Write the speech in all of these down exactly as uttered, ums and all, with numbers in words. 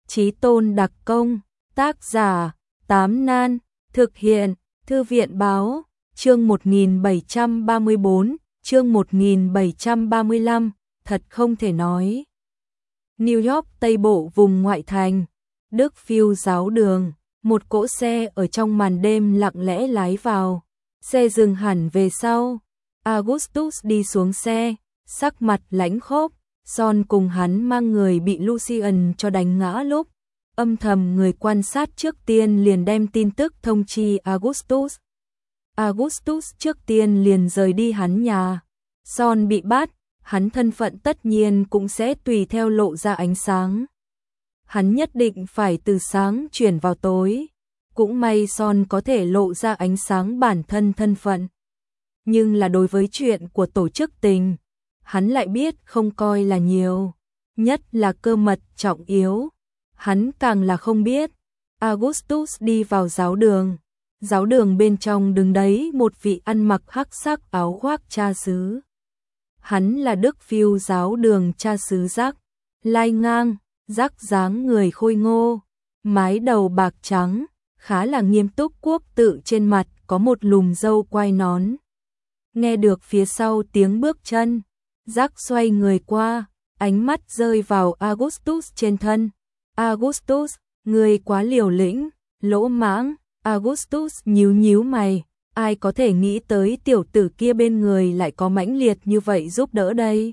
Chí Tôn đặc công, tác giả, Tám Nan, thực hiện, Thư viện báo, chương một nghìn bảy trăm ba mươi bốn, chương một nghìn bảy trăm ba mươi lăm, thật không thể nói. New York Tây Bộ vùng ngoại thành, Đức Phiêu giáo đường, một cỗ xe ở trong màn đêm lặng lẽ lái vào, xe dừng hẳn về sau. Augustus đi xuống xe, sắc mặt lãnh khốc, Son cùng hắn mang người bị Lucian cho đánh ngã lúc âm thầm người quan sát trước tiên liền đem tin tức thông chi Augustus. Augustus trước tiên liền rời đi hắn nhà. Son bị bắt, hắn thân phận tất nhiên cũng sẽ tùy theo lộ ra ánh sáng. Hắn nhất định phải từ sáng chuyển vào tối. Cũng may Son có thể lộ ra ánh sáng bản thân thân phận. Nhưng là đối với chuyện của tổ chức tình, hắn lại biết không coi là nhiều, nhất là cơ mật trọng yếu. Hắn càng là không biết. Augustus đi vào giáo đường. Giáo đường bên trong đứng đấy một vị ăn mặc hắc sắc áo khoác cha xứ. Hắn là Đức Phiêu giáo đường cha xứ Giác Lai Ngang. Giác dáng người khôi ngô, mái đầu bạc trắng, khá là nghiêm túc, quốc tự trên mặt có một lùm râu quai nón. Nghe được phía sau tiếng bước chân, Giác xoay người qua, ánh mắt rơi vào Augustus trên thân. Augustus, người quá liều lĩnh, lỗ mãng. Augustus nhíu nhíu mày, ai có thể nghĩ tới tiểu tử kia bên người lại có mãnh liệt như vậy giúp đỡ đây.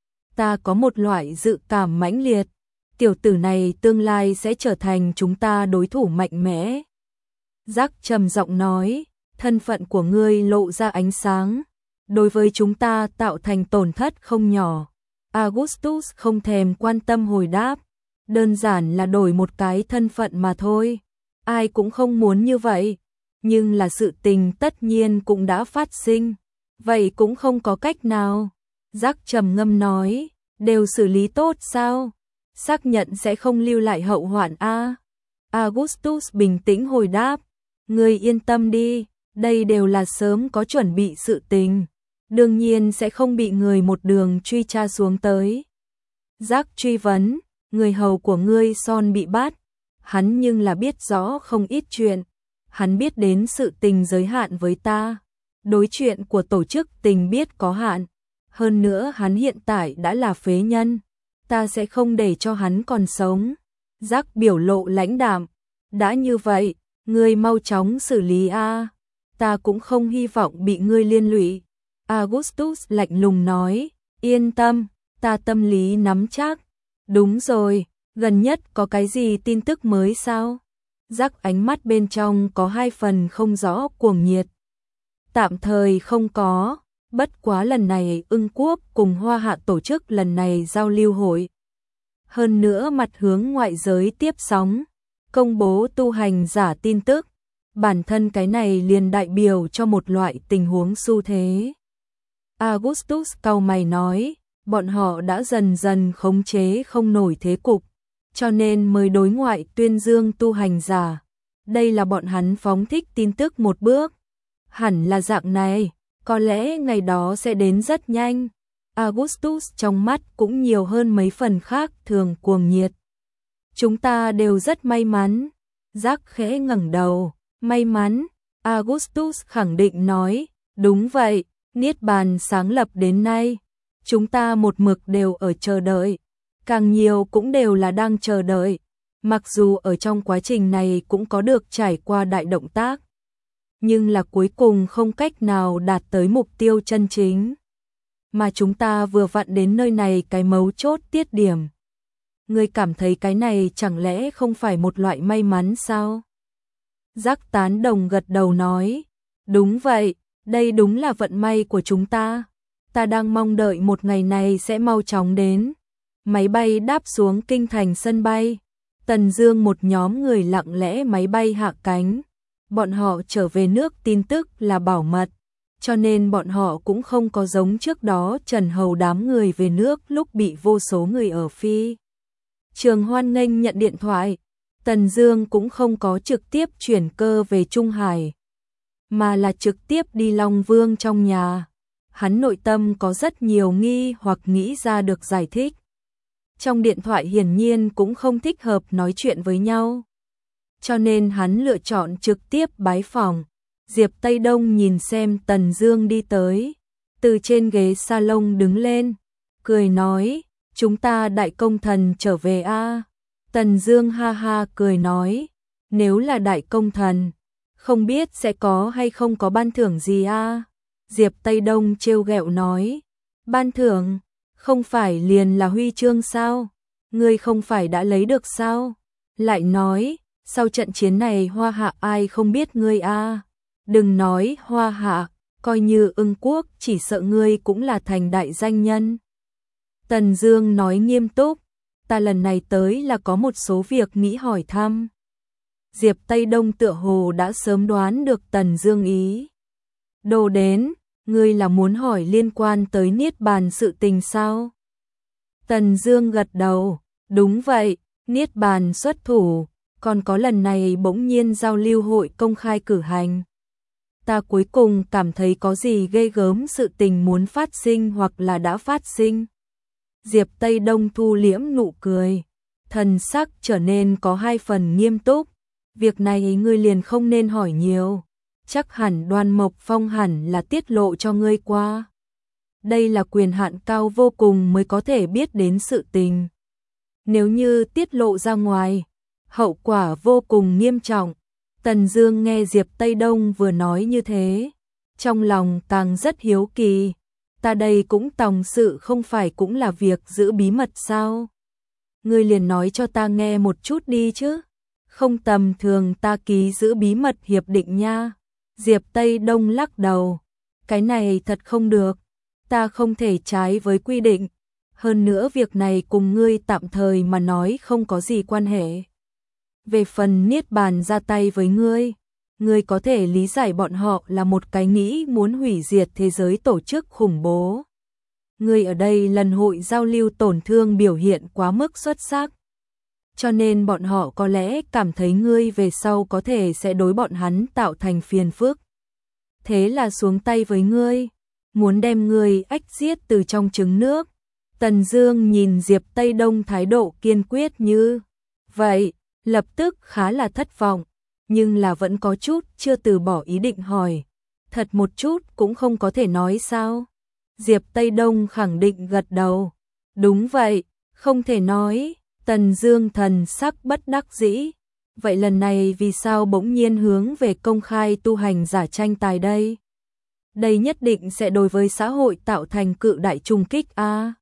Ta có một loại dự cảm mãnh liệt, tiểu tử này tương lai sẽ trở thành chúng ta đối thủ mạnh mẽ. Giác trầm giọng nói, thân phận của ngươi lộ ra ánh sáng, đối với chúng ta tạo thành tổn thất không nhỏ. Augustus không thèm quan tâm hồi đáp, đơn giản là đổi một cái thân phận mà thôi. Ai cũng không muốn như vậy, nhưng là sự tình tất nhiên cũng đã phát sinh, vậy cũng không có cách nào. Giác trầm ngâm nói, đều xử lý tốt sao? Xác nhận sẽ không lưu lại hậu hoạn a. Augustus bình tĩnh hồi đáp, ngươi yên tâm đi, đây đều là sớm có chuẩn bị sự tình, đương nhiên sẽ không bị người một đường truy tra xuống tới. Giác truy vấn, người hầu của ngươi Son bị bắt, hắn nhưng là biết rõ không ít chuyện, hắn biết đến sự tình giới hạn với ta, đối chuyện của tổ chức tình biết có hạn, hơn nữa hắn hiện tại đã là phế nhân, ta sẽ không để cho hắn còn sống. Giác biểu lộ lãnh đạm, đã như vậy, ngươi mau chóng xử lý a, ta cũng không hy vọng bị ngươi liên lụy. Augustus lạnh lùng nói, yên tâm, ta tâm lý nắm chắc. Đúng rồi, gần nhất có cái gì tin tức mới sao? Giác ánh mắt bên trong có hai phần không rõ cuồng nhiệt. Tạm thời không có, bất quá lần này Ưng Quốc cùng Hoa Hạ tổ chức lần này giao lưu hội. Hơn nữa mặt hướng ngoại giới tiếp sóng, công bố tu hành giả tin tức. Bản thân cái này liền đại biểu cho một loại tình huống xu thế. Augustus cau mày nói, bọn họ đã dần dần khống chế không nổi thế cục, cho nên mới đối ngoại tuyên dương tu hành giả. Đây là bọn hắn phóng thích tin tức một bước. Hẳn là dạng này, có lẽ ngày đó sẽ đến rất nhanh. Augustus trong mắt cũng nhiều hơn mấy phần khác thường cuồng nhiệt. Chúng ta đều rất may mắn. Giác khẽ ngẩng đầu, may mắn. Augustus khẳng định nói, đúng vậy, Niết Bàn sáng lập đến nay, chúng ta một mực đều ở chờ đợi, càng nhiều cũng đều là đang chờ đợi, mặc dù ở trong quá trình này cũng có được trải qua đại động tác, nhưng là cuối cùng không cách nào đạt tới mục tiêu chân chính. Mà chúng ta vừa vặn đến nơi này cái mấu chốt tiết điểm. Ngươi cảm thấy cái này chẳng lẽ không phải một loại may mắn sao? Giác tán đồng gật đầu nói, đúng vậy, đây đúng là vận may của chúng ta. Ta đang mong đợi một ngày này sẽ mau chóng đến. Máy bay đáp xuống kinh thành sân bay. Tần Dương một nhóm người lặng lẽ máy bay hạ cánh. Bọn họ trở về nước tin tức là bảo mật, cho nên bọn họ cũng không có giống trước đó Trần Hầu đám người về nước lúc bị vô số người ở Phi Trường hoan nghênh nhận điện thoại. Tần Dương cũng không có trực tiếp chuyển cơ về Trung Hải, mà là trực tiếp đi Long Vương trong nhà. Hắn nội tâm có rất nhiều nghi hoặc nghĩ ra được giải thích. trong điện thoại hiển nhiên cũng không thích hợp nói chuyện với nhau. Cho nên hắn lựa chọn trực tiếp bái phỏng. Diệp Tây Đông nhìn xem Tần Dương đi tới, từ trên ghế salon đứng lên, cười nói, chúng ta đại công thần trở về a. Tần Dương ha ha cười nói, nếu là đại công thần, không biết sẽ có hay không có ban thưởng gì a. Diệp Tây Đông trêu ghẹo nói, ban thưởng, không phải liền là huy chương sao? Ngươi không phải đã lấy được sao? Lại nói, sau trận chiến này Hoa Hạ ai không biết ngươi a? Đừng nói Hoa Hạ, coi như Ưng Quốc, chỉ sợ ngươi cũng là thành đại danh nhân. Tần Dương nói nghiêm túc, ta lần này tới là có một số việc nghĩ hỏi thăm. Diệp Tây Đông tựa hồ đã sớm đoán được Tần Dương ý. Đồ đến, ngươi là muốn hỏi liên quan tới Niết Bàn sự tình sao? Tần Dương gật đầu, đúng vậy, Niết Bàn xuất thủ, còn có lần này bỗng nhiên giao lưu hội công khai cử hành. Ta cuối cùng cảm thấy có gì ghê gớm sự tình muốn phát sinh hoặc là đã phát sinh. Diệp Tây Đông thu liễm nụ cười, thần sắc trở nên có hai phần nghiêm túc. Việc này ngươi liền không nên hỏi nhiều, chắc hẳn Đoan Mộc Phong hẳn là tiết lộ cho ngươi qua. Đây là quyền hạn cao vô cùng mới có thể biết đến sự tình. Nếu như tiết lộ ra ngoài, hậu quả vô cùng nghiêm trọng. Tần Dương nghe Diệp Tây Đông vừa nói như thế, trong lòng càng rất hiếu kỳ. Ta đây cũng tòng sự không phải cũng là việc giữ bí mật sao? Ngươi liền nói cho ta nghe một chút đi chứ. Không tầm thường ta ký giữ bí mật hiệp định nha. Diệp Tây Đông lắc đầu. Cái này thật không được. Ta không thể trái với quy định. Hơn nữa việc này cùng ngươi tạm thời mà nói không có gì quan hệ. Về phần Niết Bàn ra tay với ngươi, ngươi có thể lý giải bọn họ là một cái nghĩ muốn hủy diệt thế giới tổ chức khủng bố. Ngươi ở đây lần hội giao lưu tổn thương biểu hiện quá mức xuất sắc. Cho nên bọn họ có lẽ cảm thấy ngươi về sau có thể sẽ đối bọn hắn tạo thành phiền phức. Thế là xuống tay với ngươi, muốn đem ngươi ách giết từ trong trứng nước. Tần Dương nhìn Diệp Tây Đông thái độ kiên quyết như vậy, lập tức khá là thất vọng, nhưng là vẫn có chút chưa từ bỏ ý định hỏi. Thật một chút cũng không có thể nói sao? Diệp Tây Đông khẳng định gật đầu. Đúng vậy, không thể nói. Tần Dương thần sắc bất đắc dĩ. Vậy lần này vì sao bỗng nhiên hướng về công khai tu hành giả tranh tài đây? Đây nhất định sẽ đối với xã hội tạo thành cự đại trùng kích a. À?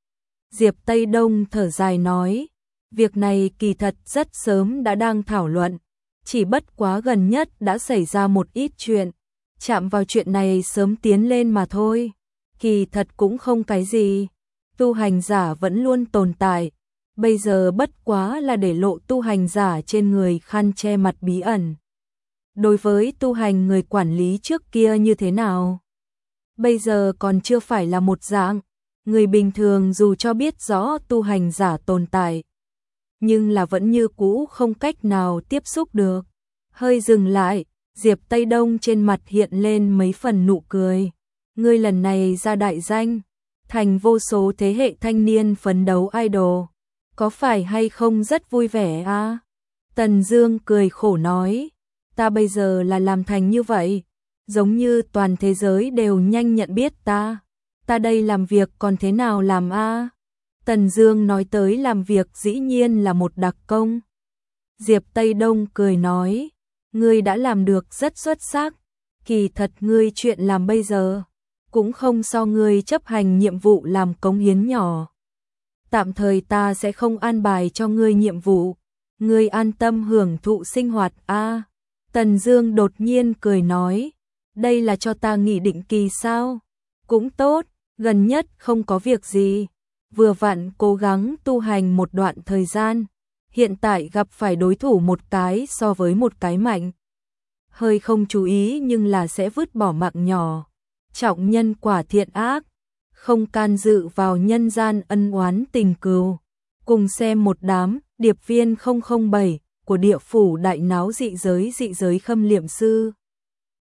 Diệp Tây Đông thở dài nói, việc này kỳ thật rất sớm đã đang thảo luận, chỉ bất quá gần nhất đã xảy ra một ít chuyện, chạm vào chuyện này sớm tiến lên mà thôi. Kỳ thật cũng không cái gì, tu hành giả vẫn luôn tồn tại, bây giờ bất quá là để lộ tu hành giả trên người khăn che mặt bí ẩn. Đối với tu hành người quản lý trước kia như thế nào? Bây giờ còn chưa phải là một dạng, người bình thường dù cho biết rõ tu hành giả tồn tại, nhưng là vẫn như cũ không cách nào tiếp xúc được. Hơi dừng lại, Diệp Tây Đông trên mặt hiện lên mấy phần nụ cười. Ngươi lần này ra đại danh, thành vô số thế hệ thanh niên phấn đấu idol, có phải hay không rất vui vẻ à? Tần Dương cười khổ nói, ta bây giờ là làm thành như vậy, giống như toàn thế giới đều nhanh nhận biết ta. Ta đây làm việc còn thế nào làm a? À? Tần Dương nói tới làm việc dĩ nhiên là một đặc công. Diệp Tây Đông cười nói, ngươi đã làm được rất xuất sắc, kỳ thật ngươi chuyện làm bây giờ cũng không so ngươi chấp hành nhiệm vụ làm cống hiến nhỏ. Tạm thời ta sẽ không an bài cho ngươi nhiệm vụ, ngươi an tâm hưởng thụ sinh hoạt a. À? Tần Dương đột nhiên cười nói, đây là cho ta nghỉ định kỳ sao? Cũng tốt, gần nhất không có việc gì, vừa vặn cố gắng tu hành một đoạn thời gian, hiện tại gặp phải đối thủ một cái so với một cái mạnh. Hơi không chú ý nhưng là sẽ vứt bỏ mạng nhỏ, trọng nhân quả thiện ác, không can dự vào nhân gian ân oán tình cừu. Cùng xem một đám điệp viên không không bảy của địa phủ đại náo dị giới dị giới khâm liệm sư.